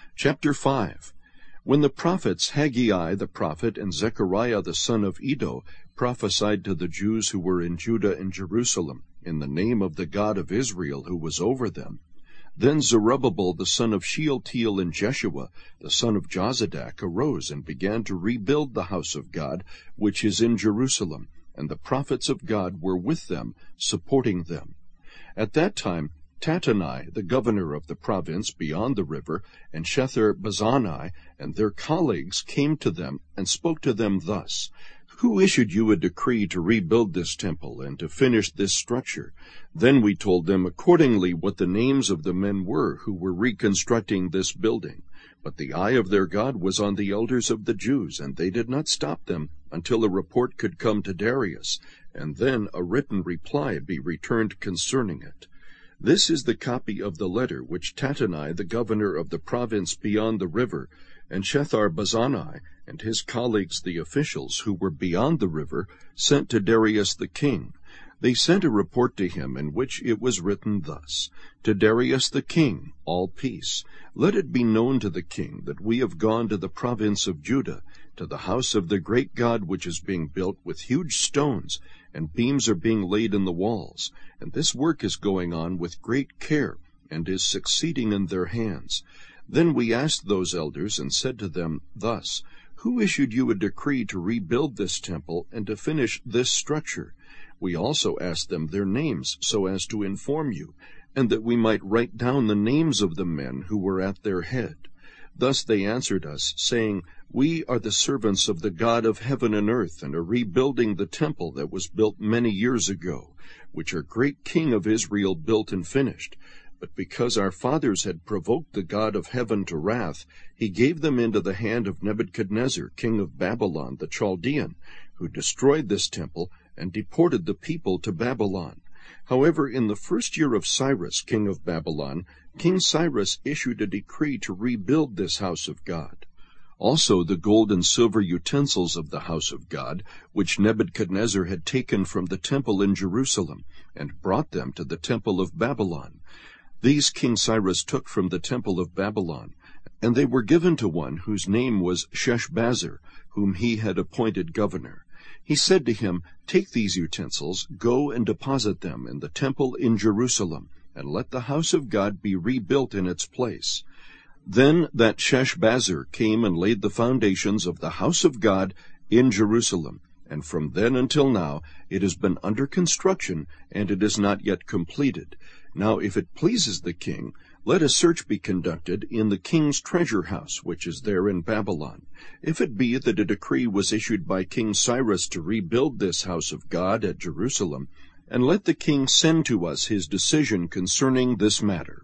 Chapter 5. When the prophets Haggai the prophet and Zechariah the son of Iddo prophesied to the Jews who were in Judah and Jerusalem, in the name of the God of Israel who was over them, then Zerubbabel the son of Shealtiel and Jeshua the son of Jozadak arose and began to rebuild the house of God, which is in Jerusalem, and the prophets of God were with them, supporting them. At that time Tattenai, the governor of the province beyond the river, and Shethar-Bozenai and their colleagues came to them and spoke to them thus: Who issued you a decree to rebuild this temple and to finish this structure? Then we told them accordingly what the names of the men were who were reconstructing this building. But the eye of their God was on the elders of the Jews, and they did not stop them until a report could come to Darius, and then a written reply be returned concerning it. This is the copy of the letter which Tattenai, the governor of the province beyond the river, and Shethar-Bozenai and his colleagues the officials who were beyond the river sent to Darius the king. They sent a report to him in which it was written thus: To Darius the king, all peace. Let it be known to the king that we have gone to the province of Judah, to the house of the great God which is being built with huge stones, and beams are being laid in the walls, and this work is going on with great care, and is succeeding in their hands. Then we asked those elders and said to them thus: Who issued you a decree to rebuild this temple and to finish this structure? We also asked them their names, so as to inform you, and that we might write down the names of the men who were at their head. Thus they answered us, saying, We are the servants of the God of heaven and earth, and are rebuilding the temple that was built many years ago, which our great king of Israel built and finished. But because our fathers had provoked the God of heaven to wrath, he gave them into the hand of Nebuchadnezzar, king of Babylon the Chaldean, who destroyed this temple and deported the people to Babylon. However, in the first year of Cyrus, king of Babylon, King Cyrus issued a decree to rebuild this house of God. Also the gold and silver utensils of the house of God, which Nebuchadnezzar had taken from the temple in Jerusalem, and brought them to the temple of Babylon. These King Cyrus took from the temple of Babylon, and they were given to one whose name was Sheshbazzar, whom he had appointed governor. He said to him, Take these utensils, go and deposit them in the temple in Jerusalem, and let the house of God be rebuilt in its place. Then that Sheshbazzar came and laid the foundations of the house of God in Jerusalem, and from then until now it has been under construction, and it is not yet completed. Now if it pleases the king, let a search be conducted in the king's treasure house, which is there in Babylon. If it be that a decree was issued by King Cyrus to rebuild this house of God at Jerusalem, and let the king send to us his decision concerning this matter.